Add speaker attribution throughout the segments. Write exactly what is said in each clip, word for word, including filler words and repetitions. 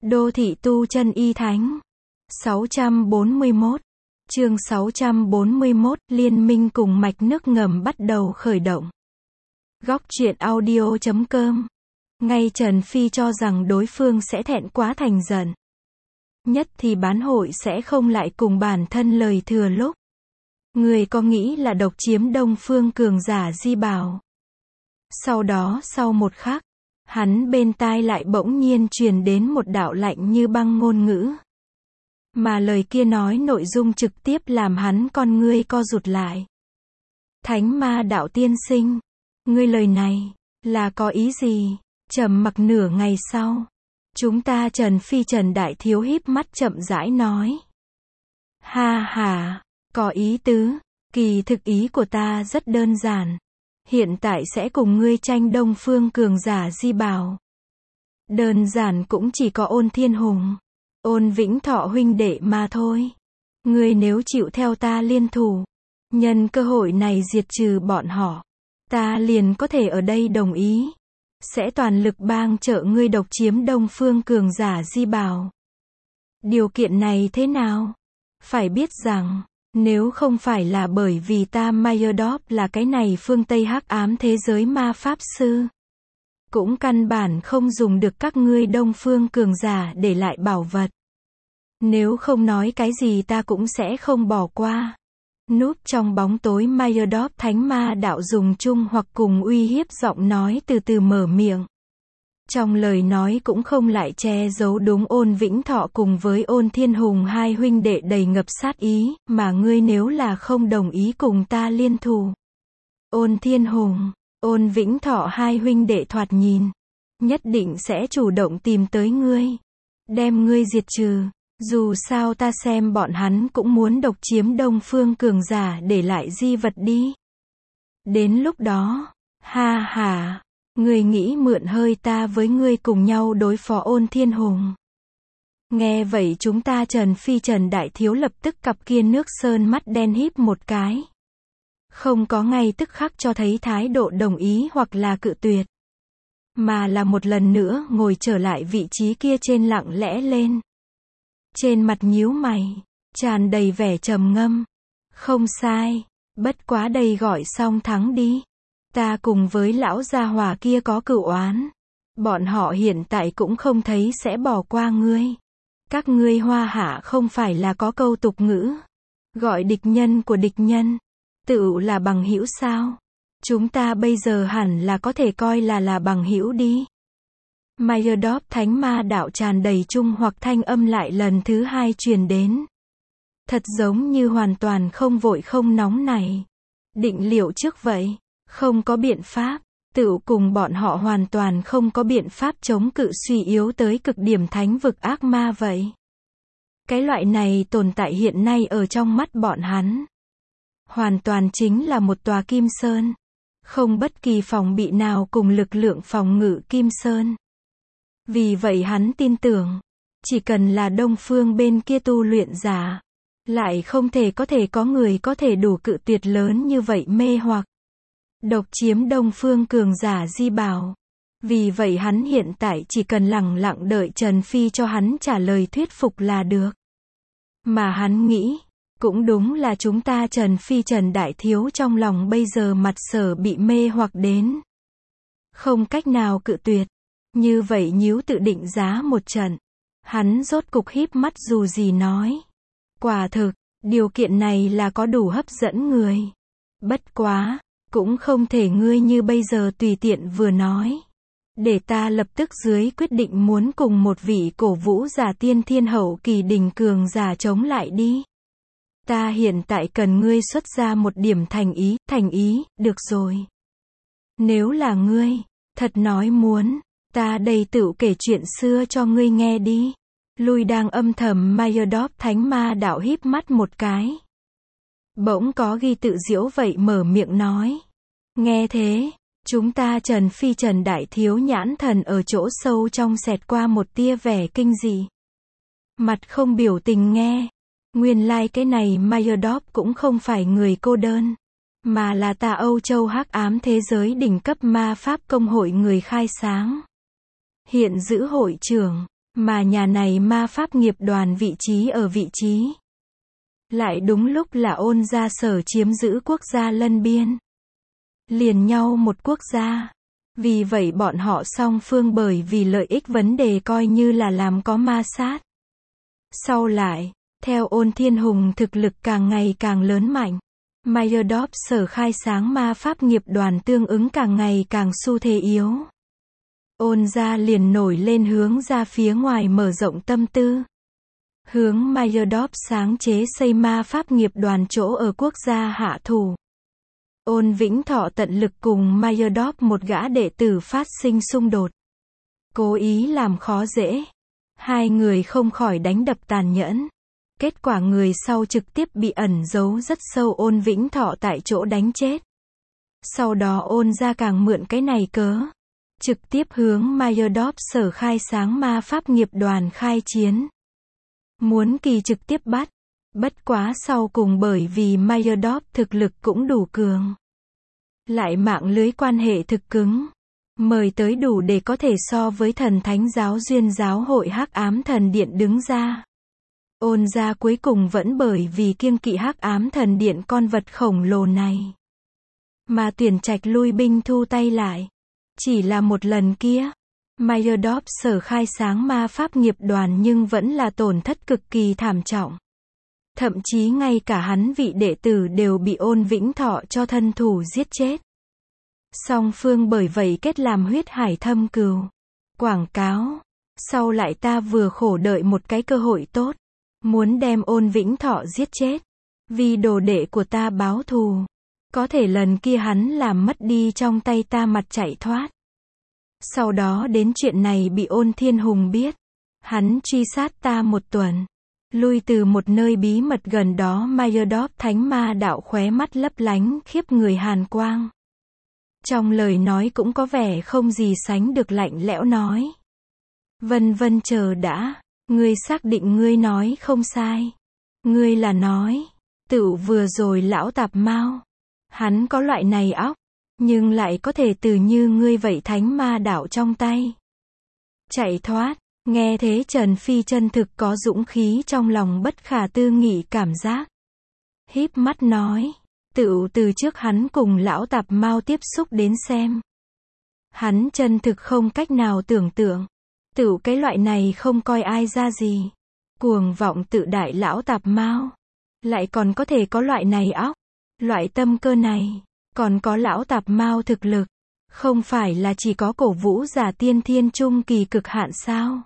Speaker 1: Đô thị tu chân y thánh. sáu trăm bốn mươi mốt. Chương sáu trăm bốn mươi mốt, liên minh cùng mạch nước ngầm bắt đầu khởi động. Góc truyện audio chấm com. Ngay Trần Phi cho rằng đối phương sẽ thẹn quá thành giận. Nhất thì bán hội sẽ không lại cùng bản thân lời thừa lúc. Người có nghĩ là độc chiếm Đông Phương cường giả di bảo. Sau đó sau một khắc, hắn bên tai lại bỗng nhiên truyền đến một đạo lạnh như băng ngôn ngữ. Mà lời kia nói nội dung trực tiếp làm hắn con ngươi co rụt lại. Thánh ma đạo tiên sinh, ngươi lời này, là có ý gì? Trầm mặc nửa ngày sau, chúng ta Trần Phi Trần Đại Thiếu híp mắt chậm rãi nói. Ha ha, có ý tứ, kỳ thực ý của ta rất đơn giản. Hiện tại sẽ cùng ngươi tranh Đông Phương cường giả di bảo. Đơn giản cũng chỉ có Ôn Thiên Hùng, Ôn Vĩnh Thọ huynh đệ mà thôi. Ngươi nếu chịu theo ta liên thủ, nhân cơ hội này diệt trừ bọn họ, ta liền có thể ở đây đồng ý. Sẽ toàn lực bang trợ ngươi độc chiếm Đông Phương cường giả di bảo. Điều kiện này thế nào? Phải biết rằng, nếu không phải là bởi vì ta Mayerdop là cái này phương Tây hắc ám thế giới ma pháp sư, cũng căn bản không dùng được các ngươi Đông Phương cường giả để lại bảo vật. Nếu không nói cái gì ta cũng sẽ không bỏ qua. Núp trong bóng tối Mayerdop thánh ma đạo dùng chung hoặc cùng uy hiếp giọng nói từ từ mở miệng. Trong lời nói cũng không lại che giấu đúng Ôn Vĩnh Thọ cùng với Ôn Thiên Hùng hai huynh đệ đầy ngập sát ý, mà ngươi nếu là không đồng ý cùng ta liên thủ. Ôn Thiên Hùng, Ôn Vĩnh Thọ hai huynh đệ thoạt nhìn, nhất định sẽ chủ động tìm tới ngươi, đem ngươi diệt trừ. Dù sao ta xem bọn hắn cũng muốn độc chiếm Đông Phương cường giả để lại di vật đi. Đến lúc đó, ha ha, ngươi nghĩ mượn hơi ta với ngươi cùng nhau đối phó Ôn Thiên Hùng. Nghe vậy chúng ta Trần Phi Trần Đại Thiếu lập tức cặp kia nước sơn mắt đen híp một cái. Không có ngay tức khắc cho thấy thái độ đồng ý hoặc là cự tuyệt, mà là một lần nữa ngồi trở lại vị trí kia trên lặng lẽ lên. Trên mặt nhíu mày, tràn đầy vẻ trầm ngâm. Không sai, bất quá đây gọi xong thắng đi. Ta cùng với lão gia hỏa kia có cửu oán. Bọn họ hiện tại cũng không thấy sẽ bỏ qua ngươi. Các ngươi Hoa Hạ không phải là có câu tục ngữ, gọi địch nhân của địch nhân, tự là bằng hữu sao? Chúng ta bây giờ hẳn là có thể coi là là bằng hữu đi. Mayerdop thánh ma đạo tràn đầy trung hoặc thanh âm lại lần thứ hai truyền đến. Thật giống như hoàn toàn không vội không nóng này. Định liệu trước vậy, không có biện pháp, tự cùng bọn họ hoàn toàn không có biện pháp chống cự suy yếu tới cực điểm thánh vực ác ma vậy. Cái loại này tồn tại hiện nay ở trong mắt bọn hắn, hoàn toàn chính là một tòa kim sơn, không bất kỳ phòng bị nào cùng lực lượng phòng ngự kim sơn. Vì vậy hắn tin tưởng, chỉ cần là Đông Phương bên kia tu luyện giả, lại không thể có thể có người có thể đủ cự tuyệt lớn như vậy mê hoặc. Độc chiếm Đông Phương cường giả di bảo. Vì vậy hắn hiện tại chỉ cần lẳng lặng đợi Trần Phi cho hắn trả lời thuyết phục là được. Mà hắn nghĩ, cũng đúng là chúng ta Trần Phi Trần Đại Thiếu trong lòng bây giờ mặt sở bị mê hoặc đến. Không cách nào cự tuyệt. Như vậy nhíu tự định giá một trận. Hắn rốt cục híp mắt dù gì nói. Quả thực, điều kiện này là có đủ hấp dẫn người. Bất quá, cũng không thể ngươi như bây giờ tùy tiện vừa nói. Để ta lập tức dưới quyết định muốn cùng một vị cổ vũ giả tiên thiên hậu kỳ đỉnh cường giả chống lại đi. Ta hiện tại cần ngươi xuất ra một điểm thành ý, thành ý, được rồi. Nếu là ngươi, thật nói muốn, ta đây tự kể chuyện xưa cho ngươi nghe đi. Lui đang âm thầm Mayerdop thánh ma đạo híp mắt một cái. Bỗng có ghi tự diễu vậy mở miệng nói. Nghe thế, chúng ta Trần Phi Trần Đại Thiếu nhãn thần ở chỗ sâu trong xẹt qua một tia vẻ kinh dị. Mặt không biểu tình nghe. Nguyên lai like cái này Mayerdop cũng không phải người cô đơn, mà là ta Âu Châu hắc ám thế giới đỉnh cấp ma pháp công hội người khai sáng. Hiện giữ hội trưởng, Mà nhà này ma pháp nghiệp đoàn vị trí ở vị trí. Lại đúng lúc là Ôn gia sở chiếm giữ quốc gia lân biên. Liền nhau một quốc gia. Vì vậy bọn họ song phương bởi vì lợi ích vấn đề coi như là làm có ma sát. Sau lại, theo Ôn Thiên Hùng thực lực càng ngày càng lớn mạnh. Mayerdorp sở khai sáng ma pháp nghiệp đoàn tương ứng càng ngày càng xu thế yếu. Ôn gia liền nổi lên hướng ra phía ngoài mở rộng tâm tư. Hướng Mayerdorp sáng chế xây ma pháp nghiệp đoàn chỗ ở quốc gia hạ thủ. Ôn Vĩnh Thọ tận lực cùng Mayerdorp một gã đệ tử phát sinh xung đột. Cố ý làm khó dễ. Hai người không khỏi đánh đập tàn nhẫn. Kết quả người sau trực tiếp bị ẩn giấu rất sâu Ôn Vĩnh Thọ tại chỗ đánh chết. Sau đó Ôn gia càng mượn cái này cớ. Trực tiếp hướng Mayerdorp sở khai sáng ma pháp nghiệp đoàn khai chiến. Muốn kỳ trực tiếp bắt. Bất quá sau cùng bởi vì Mayerdorp thực lực cũng đủ cường. Lại mạng lưới quan hệ thực cứng. Mời tới đủ để có thể so với thần thánh giáo duyên giáo hội Hắc Ám Thần Điện đứng ra. Ôn gia cuối cùng vẫn bởi vì kiêng kỵ Hắc Ám Thần Điện con vật khổng lồ này. Mà tuyển trạch lui binh thu tay lại. Chỉ là một lần kia. Mayerdorp sở khai sáng ma pháp nghiệp đoàn nhưng vẫn là tổn thất cực kỳ thảm trọng. Thậm chí ngay cả hắn vị đệ tử đều bị Ôn Vĩnh Thọ cho thân thủ giết chết. Song phương bởi vậy kết làm huyết hải thâm cừu. Quảng cáo. Sau lại ta vừa khổ đợi một cái cơ hội tốt. Muốn đem Ôn Vĩnh Thọ giết chết. Vì đồ đệ của ta báo thù. Có thể lần kia hắn làm mất đi trong tay ta mặt chạy thoát. Sau đó đến chuyện này bị Ôn Thiên Hùng biết. Hắn truy sát ta một tuần. Lui từ một nơi bí mật gần đó Mayerdorp thánh ma đạo khóe mắt lấp lánh khiếp người hàn quang. Trong lời nói cũng có vẻ không gì sánh được lạnh lẽo nói. Vân vân chờ đã. Ngươi xác định ngươi nói không sai. Ngươi là nói. Tựu vừa rồi lão tạp mao. Hắn có loại này óc. Nhưng lại có thể từ như ngươi vậy thánh ma đạo trong tay. Chạy thoát. Nghe thế Trần Phi chân thực có dũng khí trong lòng bất khả tư nghị cảm giác. Híp mắt nói. Tựu từ trước hắn cùng lão tạp mao tiếp xúc đến xem. Hắn chân thực không cách nào tưởng tượng. Tựu cái loại này không coi ai ra gì. Cuồng vọng tự đại lão tạp mao. Lại còn có thể có loại này óc. Loại tâm cơ này. Còn có lão tạp mao thực lực. Không phải là chỉ có cổ vũ giả tiên thiên trung kỳ cực hạn sao?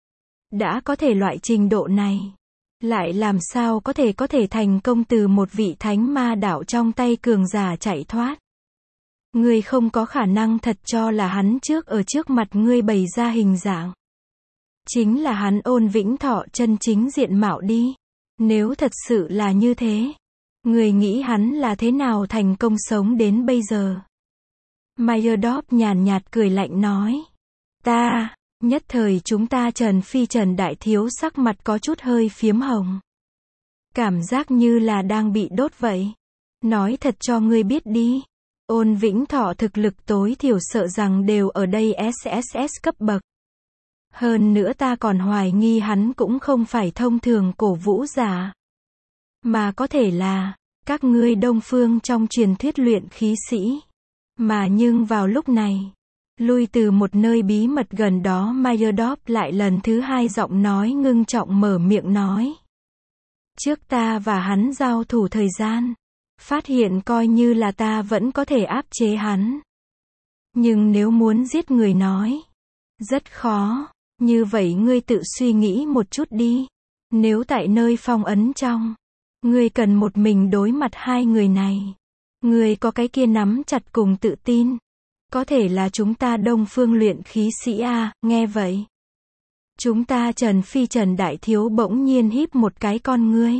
Speaker 1: Đã có thể loại trình độ này. Lại làm sao có thể có thể thành công từ một vị thánh ma đạo trong tay cường giả chạy thoát. Ngươi không có khả năng thật cho là hắn trước ở trước mặt ngươi bày ra hình dạng. Chính là hắn Ôn Vĩnh Thọ chân chính diện mạo đi. Nếu thật sự là như thế. Ngươi nghĩ hắn là thế nào thành công sống đến bây giờ? Mayerdorp nhàn nhạt cười lạnh nói. Ta, nhất thời chúng ta Trần Phi Trần đại thiếu sắc mặt có chút hơi phiếm hồng. Cảm giác như là đang bị đốt vậy. Nói thật cho ngươi biết đi. Ôn Vĩnh Thọ thực lực tối thiểu sợ rằng đều ở đây ét ét ét cấp bậc. Hơn nữa ta còn hoài nghi hắn cũng không phải thông thường cổ vũ giả. Mà có thể là, các ngươi đông phương trong truyền thuyết luyện khí sĩ. Mà nhưng vào lúc này, lui từ một nơi bí mật gần đó Mayerdorp lại lần thứ hai giọng nói ngưng trọng mở miệng nói. Trước ta và hắn giao thủ thời gian, phát hiện coi như là ta vẫn có thể áp chế hắn. Nhưng nếu muốn giết người nói, rất khó, như vậy ngươi tự suy nghĩ một chút đi. Nếu tại nơi phong ấn trong, ngươi cần một mình đối mặt hai người này. Ngươi có cái kia nắm chặt cùng tự tin. Có thể là chúng ta đông phương luyện khí sĩ a, nghe vậy. Chúng ta Trần Phi Trần đại thiếu bỗng nhiên híp một cái con ngươi.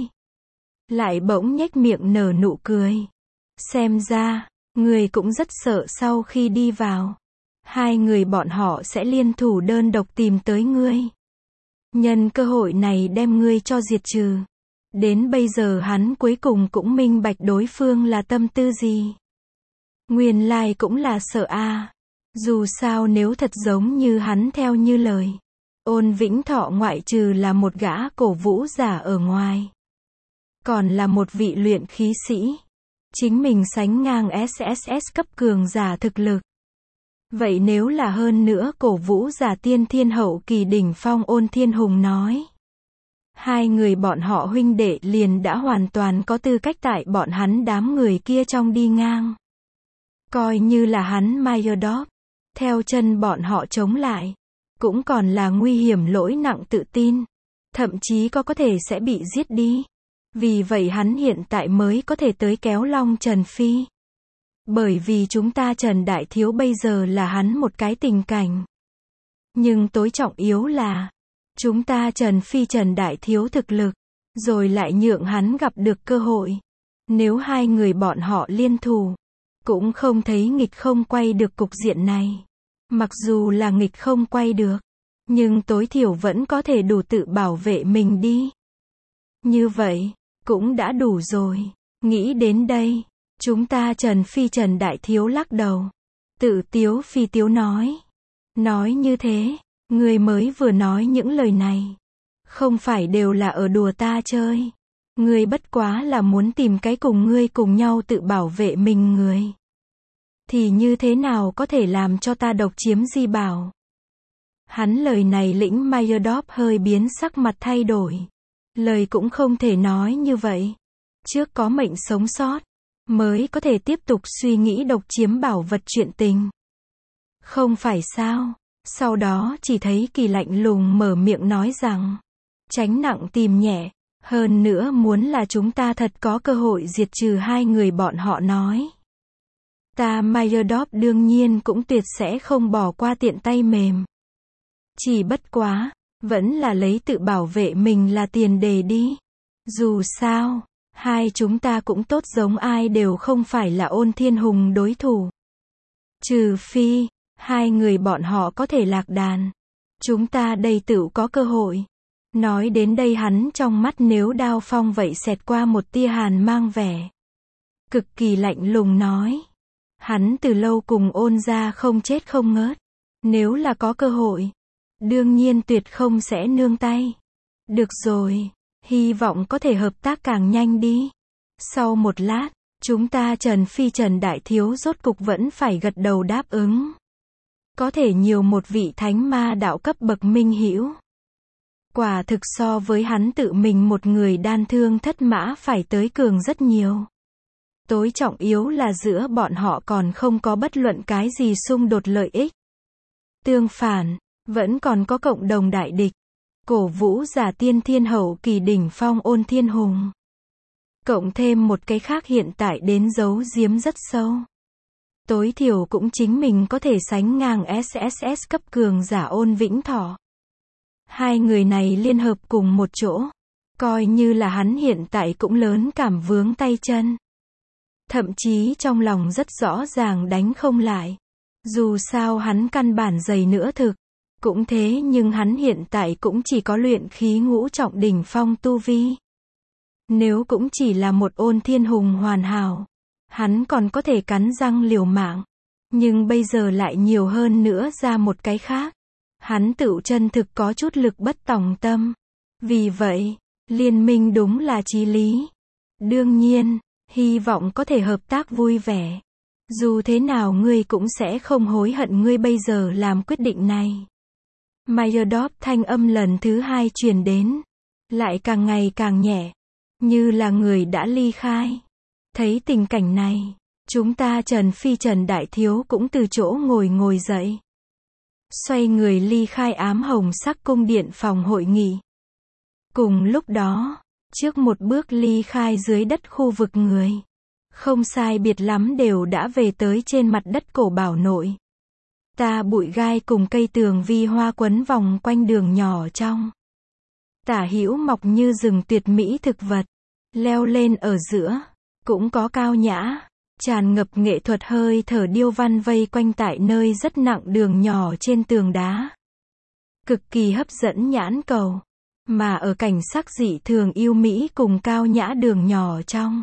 Speaker 1: Lại bỗng nhếch miệng nở nụ cười. Xem ra, ngươi cũng rất sợ sau khi đi vào. Hai người bọn họ sẽ liên thủ đơn độc tìm tới ngươi. Nhân cơ hội này đem ngươi cho diệt trừ. Đến bây giờ hắn cuối cùng cũng minh bạch đối phương là tâm tư gì. Nguyên lai like cũng là sợ a. Dù sao nếu thật giống như hắn theo như lời. Ôn Vĩnh Thọ ngoại trừ là một gã cổ vũ giả ở ngoài, còn là một vị luyện khí sĩ. Chính mình sánh ngang ét ét ét cấp cường giả thực lực. Vậy nếu là hơn nữa cổ vũ giả tiên thiên hậu kỳ đỉnh phong Ôn Thiên Hùng nói. Hai người bọn họ huynh đệ liền đã hoàn toàn có tư cách tại bọn hắn đám người kia trong đi ngang. Coi như là hắn Mayordop, theo chân bọn họ chống lại, cũng còn là nguy hiểm lỗi nặng tự tin. Thậm chí có có thể sẽ bị giết đi. Vì vậy hắn hiện tại mới có thể tới kéo Long Trần Phi. Bởi vì chúng ta Trần Đại Thiếu bây giờ là hắn một cái tình cảnh. Nhưng tối trọng yếu là, chúng ta Trần Phi Trần Đại Thiếu thực lực, rồi lại nhượng hắn gặp được cơ hội. Nếu hai người bọn họ liên thủ, cũng không thấy nghịch không quay được cục diện này. Mặc dù là nghịch không quay được, nhưng tối thiểu vẫn có thể đủ tự bảo vệ mình đi. Như vậy, cũng đã đủ rồi. Nghĩ đến đây, chúng ta Trần Phi Trần Đại Thiếu lắc đầu. Tự tiếu phi tiếu nói. Nói như thế, ngươi mới vừa nói những lời này. Không phải đều là ở đùa ta chơi. Ngươi bất quá là muốn tìm cái cùng ngươi cùng nhau tự bảo vệ mình người. Thì như thế nào có thể làm cho ta độc chiếm di bảo? Hắn lời này lĩnh Mayordop hơi biến sắc mặt thay đổi. Lời cũng không thể nói như vậy. Trước có mệnh sống sót, mới có thể tiếp tục suy nghĩ độc chiếm bảo vật chuyện tình. Không phải sao? Sau đó chỉ thấy Kỳ lạnh lùng mở miệng nói rằng, tránh nặng tìm nhẹ, hơn nữa muốn là chúng ta thật có cơ hội diệt trừ hai người bọn họ nói. Ta Mayordop đương nhiên cũng tuyệt sẽ không bỏ qua tiện tay mềm. Chỉ bất quá, vẫn là lấy tự bảo vệ mình là tiền đề đi. Dù sao, hai chúng ta cũng tốt giống ai đều không phải là Ôn Thiên Hùng đối thủ. Trừ phi, hai người bọn họ có thể lạc đàn. Chúng ta đây tự có cơ hội. Nói đến đây hắn trong mắt nếu đao phong vậy xẹt qua một tia hàn mang vẻ. Cực kỳ lạnh lùng nói. Hắn từ lâu cùng Ôn gia không chết không ngớt. Nếu là có cơ hội, đương nhiên tuyệt không sẽ nương tay. Được rồi, hy vọng có thể hợp tác càng nhanh đi. Sau một lát, chúng ta Trần Phi Trần Đại Thiếu rốt cục vẫn phải gật đầu đáp ứng. Có thể nhiều một vị thánh ma đạo cấp bậc minh hữu. Quả thực so với hắn tự mình một người đan thương thất mã phải tới cường rất nhiều. Tối trọng yếu là giữa bọn họ còn không có bất luận cái gì xung đột lợi ích. Tương phản, vẫn còn có cộng đồng đại địch. Cổ vũ giả tiên thiên hậu kỳ đỉnh phong Ôn Thiên Hùng. Cộng thêm một cái khác hiện tại đến giấu giếm rất sâu. Tối thiểu cũng chính mình có thể sánh ngang ét ét ét cấp cường giả Ôn Vĩnh Thọ. Hai người này liên hợp cùng một chỗ. Coi như là hắn hiện tại cũng lớn cảm vướng tay chân. Thậm chí trong lòng rất rõ ràng đánh không lại. Dù sao hắn căn bản dày nữa thực. Cũng thế nhưng hắn hiện tại cũng chỉ có luyện khí ngũ trọng đỉnh phong tu vi. Nếu cũng chỉ là một Ôn Thiên Hùng hoàn hảo, hắn còn có thể cắn răng liều mạng. Nhưng bây giờ lại nhiều hơn nữa ra một cái khác. Hắn tự chân thực có chút lực bất tòng tâm. Vì vậy, liên minh đúng là chí lý. Đương nhiên, hy vọng có thể hợp tác vui vẻ. Dù thế nào ngươi cũng sẽ không hối hận ngươi bây giờ làm quyết định này. Mayordop thanh âm lần thứ hai truyền đến. Lại càng ngày càng nhẹ. Như là người đã ly khai. Thấy tình cảnh này, chúng ta Trần Phi Trần Đại Thiếu cũng từ chỗ ngồi ngồi dậy. Xoay người ly khai ám hồng sắc cung điện phòng hội nghị. Cùng lúc đó, trước một bước ly khai dưới đất khu vực người. Không sai biệt lắm đều đã về tới trên mặt đất cổ bảo nội. Ta bụi gai cùng cây tường vi hoa quấn vòng quanh đường nhỏ trong. Tả hữu mọc như rừng tuyệt mỹ thực vật. Leo lên ở giữa. Cũng có cao nhã. Tràn ngập nghệ thuật hơi thở điêu văn vây quanh tại nơi rất nặng đường nhỏ trên tường đá. Cực kỳ hấp dẫn nhãn cầu. Mà ở cảnh sắc dị thường yêu mỹ cùng cao nhã đường nhỏ trong.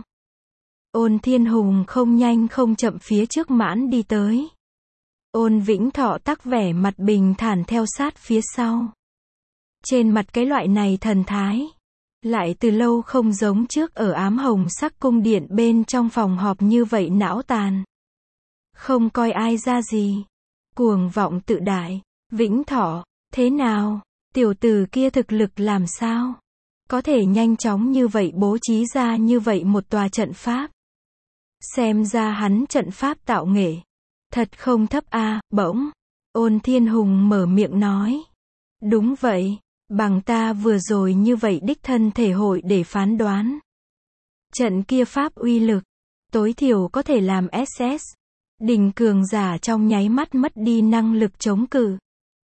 Speaker 1: Ôn Thiên Hùng không nhanh không chậm phía trước mãn đi tới. Ôn Vĩnh Thọ tắc vẻ mặt bình thản theo sát phía sau. Trên mặt cái loại này thần thái, lại từ lâu không giống trước ở ám hồng sắc cung điện bên trong phòng họp như vậy não tàn. Không coi ai ra gì. Cuồng vọng tự đại. Vĩnh Thọ, thế nào? Tiểu tử kia thực lực làm sao? Có thể nhanh chóng như vậy bố trí ra như vậy một tòa trận pháp. Xem ra hắn trận pháp tạo nghệ. Thật không thấp a. Bỗng, Ôn Thiên Hùng mở miệng nói. Đúng vậy, bằng ta vừa rồi như vậy đích thân thể hội để phán đoán. Trận kia pháp uy lực, tối thiểu có thể làm ét ét. Đỉnh cường giả trong nháy mắt mất đi năng lực chống cự.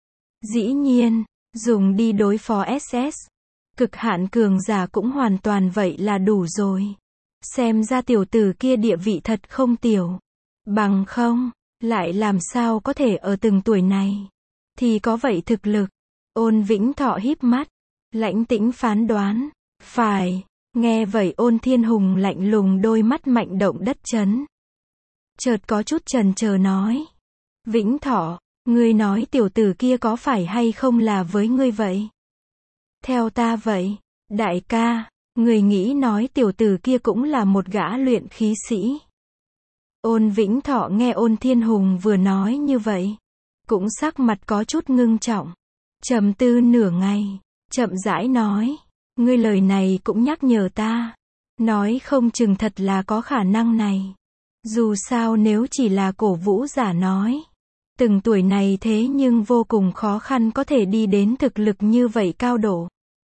Speaker 1: Dĩ nhiên, dùng đi đối phó ét ét. Cực hạn cường giả cũng hoàn toàn vậy là đủ rồi. Xem ra tiểu tử kia địa vị thật không tiểu. Bằng không, lại làm sao có thể ở từng tuổi này thì có vậy thực lực. Ôn Vĩnh Thọ híp mắt, lãnh tĩnh phán đoán. Phải. Nghe vậy Ôn Thiên Hùng lạnh lùng đôi mắt mạnh động đất chấn. Chợt có chút chần chờ nói. Vĩnh Thọ, ngươi nói tiểu tử kia có phải hay không là với ngươi vậy? Theo ta vậy, đại ca, người nghĩ nói tiểu tử kia cũng là một gã luyện khí sĩ. Ôn Vĩnh Thọ nghe Ôn Thiên Hùng vừa nói như vậy, cũng sắc mặt có chút ngưng trọng. Trầm tư nửa ngày, chậm rãi nói, ngươi lời này cũng nhắc nhở ta. Nói không chừng thật là có khả năng này. Dù sao nếu chỉ là cổ vũ giả nói. Từng tuổi này thế nhưng vô cùng khó khăn có thể đi đến thực lực như vậy cao độ.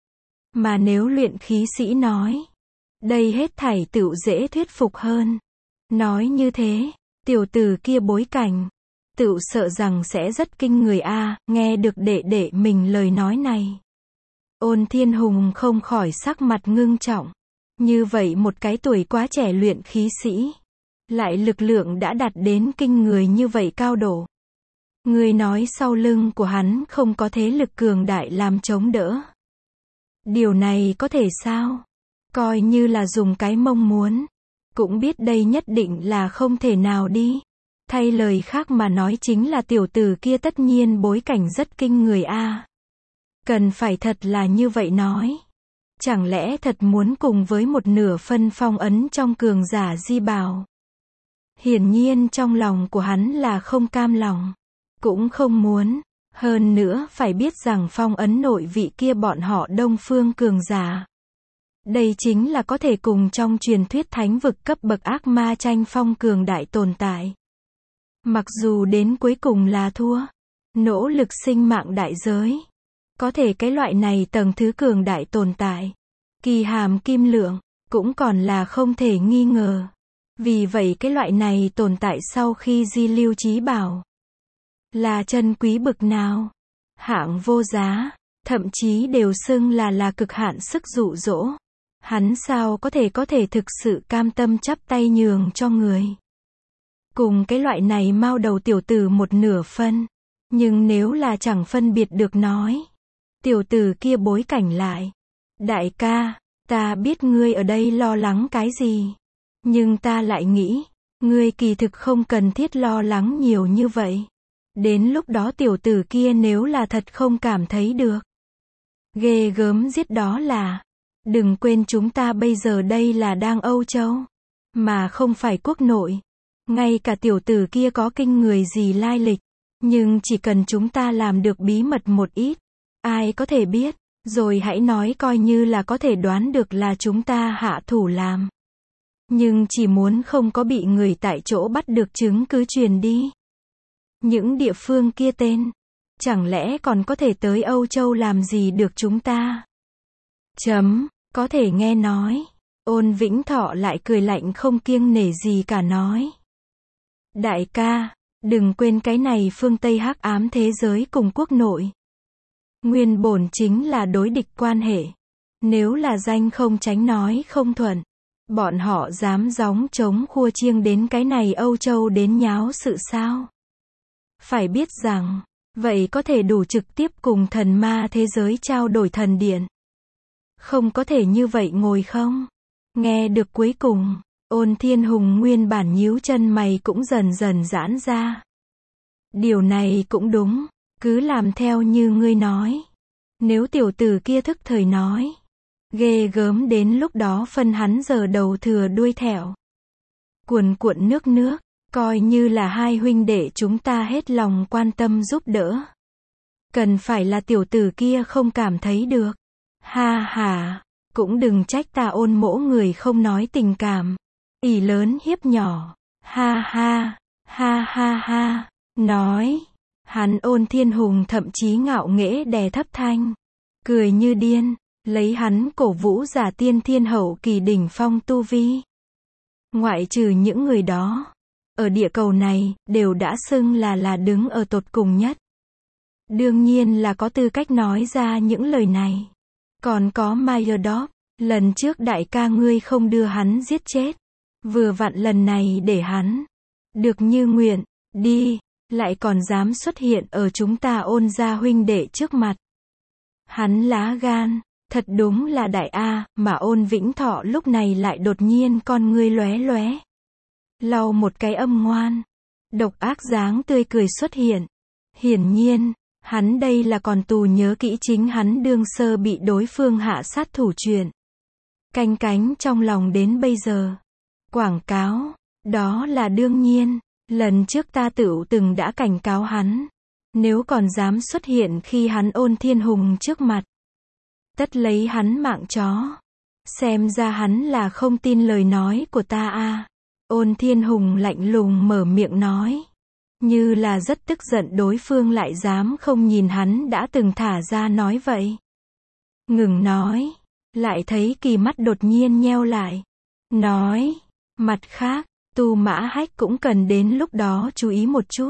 Speaker 1: Mà nếu luyện khí sĩ nói, đây hết thảy tựu dễ thuyết phục hơn. Nói như thế, tiểu tử kia bối cảnh, tựu sợ rằng sẽ rất kinh người a. Nghe được đệ đệ mình lời nói này. Ôn Thiên Hùng không khỏi sắc mặt ngưng trọng. Như vậy một cái tuổi quá trẻ luyện khí sĩ, lại lực lượng đã đạt đến kinh người như vậy cao độ. Người nói sau lưng của hắn không có thế lực cường đại làm chống đỡ. Điều này có thể sao? Coi như là dùng cái mong muốn. Cũng biết đây nhất định là không thể nào đi. Thay lời khác mà nói chính là tiểu tử kia tất nhiên bối cảnh rất kinh người a. Cần phải thật là như vậy nói. Chẳng lẽ thật muốn cùng với một nửa phân phong ấn trong cường giả di bào? Hiển nhiên trong lòng của hắn là không cam lòng. Cũng không muốn. Hơn nữa phải biết rằng phong ấn nội vị kia bọn họ Đông Phương cường giả. Đây chính là có thể cùng trong truyền thuyết thánh vực cấp bậc ác ma tranh phong cường đại tồn tại. Mặc dù đến cuối cùng là thua. Nỗ lực sinh mạng đại giới. Có thể cái loại này tầng thứ cường đại tồn tại. Kỳ hàm kim lượng. Cũng còn là không thể nghi ngờ. Vì vậy cái loại này tồn tại sau khi di lưu trí bảo. Là chân quý bực nào. Hạng vô giá. Thậm chí đều xưng là là cực hạn sức dụ dỗ. Hắn sao có thể có thể thực sự cam tâm chắp tay nhường cho người. Cùng cái loại này mao đầu tiểu tử một nửa phân. Nhưng nếu là chẳng phân biệt được nói. Tiểu tử kia bối cảnh lại. Đại ca, ta biết ngươi ở đây lo lắng cái gì. Nhưng ta lại nghĩ, ngươi kỳ thực không cần thiết lo lắng nhiều như vậy. Đến lúc đó tiểu tử kia nếu là thật không cảm thấy được. Ghê gớm giết đó là. Đừng quên chúng ta bây giờ đây là đang Âu Châu. Mà không phải quốc nội. Ngay cả tiểu tử kia có kinh người gì lai lịch. Nhưng chỉ cần chúng ta làm được bí mật một ít. Ai có thể biết. Rồi hãy nói coi như là có thể đoán được là chúng ta hạ thủ làm. Nhưng chỉ muốn không có bị người tại chỗ bắt được chứng cứ truyền đi. Những địa phương kia tên. Chẳng lẽ còn có thể tới Âu Châu làm gì được chúng ta? Chấm. Có thể nghe nói. Ôn Vĩnh Thọ lại cười lạnh không kiêng nể gì cả nói. Đại ca, đừng quên cái này phương Tây hắc ám thế giới cùng quốc nội. Nguyên bổn chính là đối địch quan hệ. Nếu là danh không tránh nói không thuận. Bọn họ dám gióng chống khua chiêng đến cái này Âu Châu đến nháo sự sao? Phải biết rằng, vậy có thể đủ trực tiếp cùng thần ma thế giới trao đổi thần điện. Không có thể như vậy ngồi không? Nghe được cuối cùng, Ôn Thiên Hùng nguyên bản nhíu chân mày cũng dần dần giãn ra. Điều này cũng đúng, cứ làm theo như ngươi nói. Nếu tiểu tử kia thức thời nói. Ghê gớm đến lúc đó phân hắn giờ đầu thừa đuôi thẹo. Cuồn cuộn nước nước, coi như là hai huynh đệ chúng ta hết lòng quan tâm giúp đỡ. Cần phải là tiểu tử kia không cảm thấy được. Ha ha, cũng đừng trách ta Ôn Mỗ người không nói tình cảm. Ỷ lớn hiếp nhỏ. Ha ha, ha ha ha, nói. Hắn Ôn Thiên Hùng thậm chí ngạo nghễ đè thấp thanh. Cười như điên, lấy hắn cổ vũ giả tiên thiên hậu kỳ đỉnh phong tu vi. Ngoại trừ những người đó, ở địa cầu này, đều đã xưng là là đứng ở tột cùng nhất. Đương nhiên là có tư cách nói ra những lời này. Còn có Mayerdorf, lần trước đại ca ngươi không đưa hắn giết chết. Vừa vặn lần này để hắn được như nguyện, đi, lại còn dám xuất hiện ở chúng ta Ôn gia huynh đệ trước mặt. Hắn lá gan, thật đúng là đại A, mà Ôn Vĩnh Thọ lúc này lại đột nhiên con ngươi lóe lóe. Lau một cái âm ngoan, độc ác dáng tươi cười xuất hiện. Hiển nhiên, hắn đây là còn tù nhớ kỹ chính hắn đương sơ bị đối phương hạ sát thủ chuyện. Canh cánh trong lòng đến bây giờ. Quảng cáo, đó là đương nhiên, lần trước ta tựu từng đã cảnh cáo hắn. Nếu còn dám xuất hiện khi hắn Ôn Thiên Hùng trước mặt, tất lấy hắn mạng chó. Xem ra hắn là không tin lời nói của ta a. Ôn Thiên Hùng lạnh lùng mở miệng nói. Như là rất tức giận đối phương lại dám không nhìn hắn đã từng thả ra nói vậy. Ngừng nói, lại thấy Kỳ mắt đột nhiên nheo lại. Nói, mặt khác, Tu Mã Hách cũng cần đến lúc đó chú ý một chút.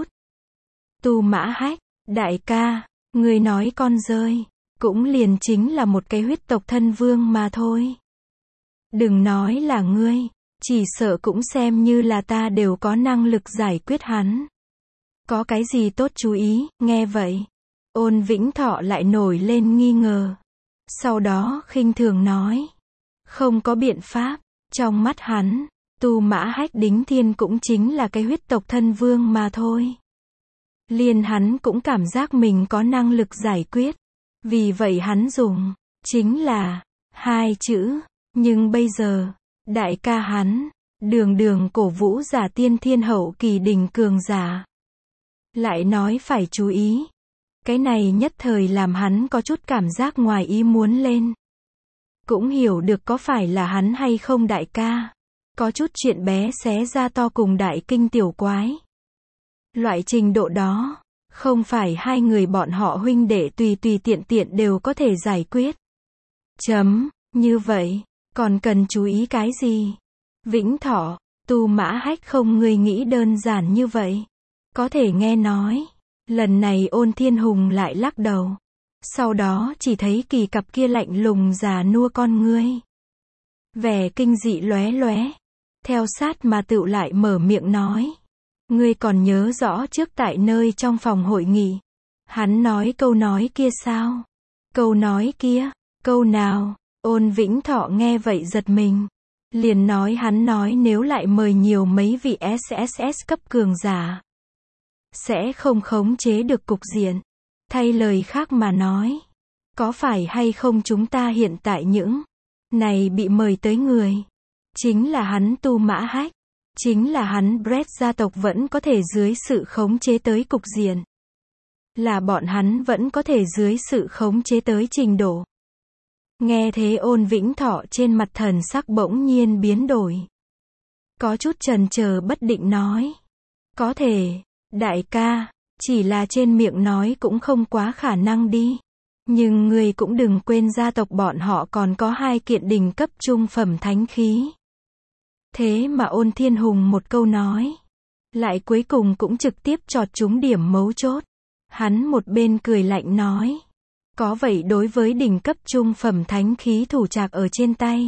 Speaker 1: Tu Mã Hách, đại ca, ngươi nói con rơi, cũng liền chính là một cái huyết tộc thân vương mà thôi. Đừng nói là ngươi, chỉ sợ cũng xem như là ta đều có năng lực giải quyết hắn. Có cái gì tốt chú ý, nghe vậy. Ôn Vĩnh Thọ lại nổi lên nghi ngờ. Sau đó khinh thường nói. Không có biện pháp, trong mắt hắn, Tu Mã Hách Đính Thiên cũng chính là cái huyết tộc thân vương mà thôi. Liền hắn cũng cảm giác mình có năng lực giải quyết. Vì vậy hắn dùng, chính là, hai chữ. Nhưng bây giờ, đại ca hắn, đường đường cổ vũ giả tiên thiên hậu kỳ đỉnh cường giả. Lại nói phải chú ý. Cái này nhất thời làm hắn có chút cảm giác ngoài ý muốn lên. Cũng hiểu được có phải là hắn hay không đại ca. Có chút chuyện bé xé ra to cùng đại kinh tiểu quái. Loại trình độ đó, không phải hai người bọn họ huynh đệ tùy tùy tiện tiện đều có thể giải quyết. Chấm, như vậy, còn cần chú ý cái gì? Vĩnh Thọ, Tu Mã Hách không ngươi nghĩ đơn giản như vậy. Có thể nghe nói. Lần này Ôn Thiên Hùng lại lắc đầu. Sau đó chỉ thấy Kỳ cặp kia lạnh lùng già nua con ngươi. Vẻ kinh dị lóe lóe. Theo sát mà tựu lại mở miệng nói. Ngươi còn nhớ rõ trước tại nơi trong phòng hội nghị. Hắn nói câu nói kia sao? Câu nói kia? Câu nào? Ôn Vĩnh Thọ nghe vậy giật mình. Liền nói hắn nói nếu lại mời nhiều mấy vị ét ét ét cấp cường giả. Sẽ không khống chế được cục diện. Thay lời khác mà nói. Có phải hay không chúng ta hiện tại những này bị mời tới người. Chính là hắn Tu Mã Hách. Chính là hắn Brett gia tộc vẫn có thể dưới sự khống chế tới cục diện. Là bọn hắn vẫn có thể dưới sự khống chế tới trình độ. Nghe thế Ôn Vĩnh Thọ trên mặt thần sắc bỗng nhiên biến đổi. Có chút chần chờ bất định nói. Có thể, đại ca, chỉ là trên miệng nói cũng không quá khả năng đi. Nhưng ngươi cũng đừng quên gia tộc bọn họ còn có hai kiện đỉnh cấp trung phẩm thánh khí. Thế mà Ôn Thiên Hùng một câu nói. Lại cuối cùng cũng trực tiếp chọt trúng điểm mấu chốt. Hắn một bên cười lạnh nói. Có vậy đối với đỉnh cấp trung phẩm thánh khí thủ trạc ở trên tay.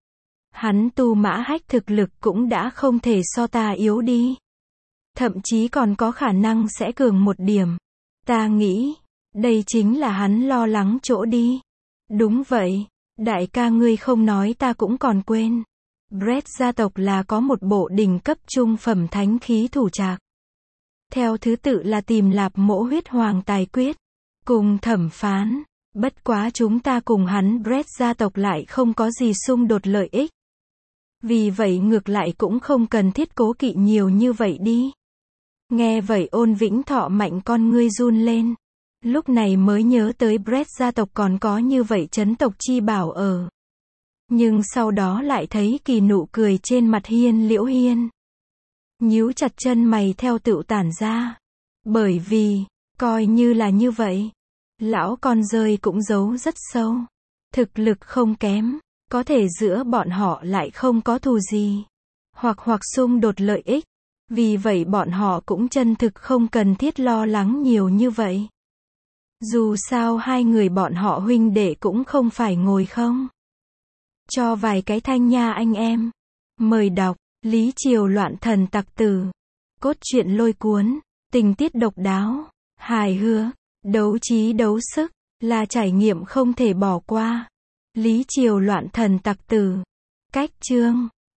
Speaker 1: Hắn Tu Mã Hách thực lực cũng đã không thể so ta yếu đi. Thậm chí còn có khả năng sẽ cường một điểm. Ta nghĩ, đây chính là hắn lo lắng chỗ đi. Đúng vậy, đại ca ngươi không nói ta cũng còn quên. Brett gia tộc là có một bộ đỉnh cấp trung phẩm thánh khí thủ trạc. Theo thứ tự là Tìm Lạp Mỗ Huyết Hoàng Tài Quyết, cùng Thẩm Phán, Bất quá chúng ta cùng hắn Brett gia tộc lại không có gì xung đột lợi ích. Vì vậy ngược lại cũng không cần thiết cố kỵ nhiều như vậy đi. Nghe vậy Ôn Vĩnh Thọ mạnh con ngươi run lên. Lúc này mới nhớ tới Brett gia tộc còn có như vậy trấn tộc chi bảo ở. Nhưng sau đó lại thấy kỳ nụ cười trên mặt Hiên Liễu Hiên. Nhíu chặt chân mày theo tựu tản ra. Bởi vì, coi như là như vậy. Lão con rơi cũng giấu rất sâu. Thực lực không kém. Có thể giữa bọn họ lại không có thù gì. Hoặc hoặc xung đột lợi ích. Vì vậy bọn họ cũng chân thực không cần thiết lo lắng nhiều như vậy. Dù sao hai người bọn họ huynh đệ cũng không phải ngồi không. Cho vài cái thanh nha anh em. Mời đọc, Lý Triều loạn thần tặc tử. Cốt truyện lôi cuốn, tình tiết độc đáo, hài hước, đấu trí đấu sức, là trải nghiệm không thể bỏ qua. Lý Triều loạn thần tặc tử. Cách chương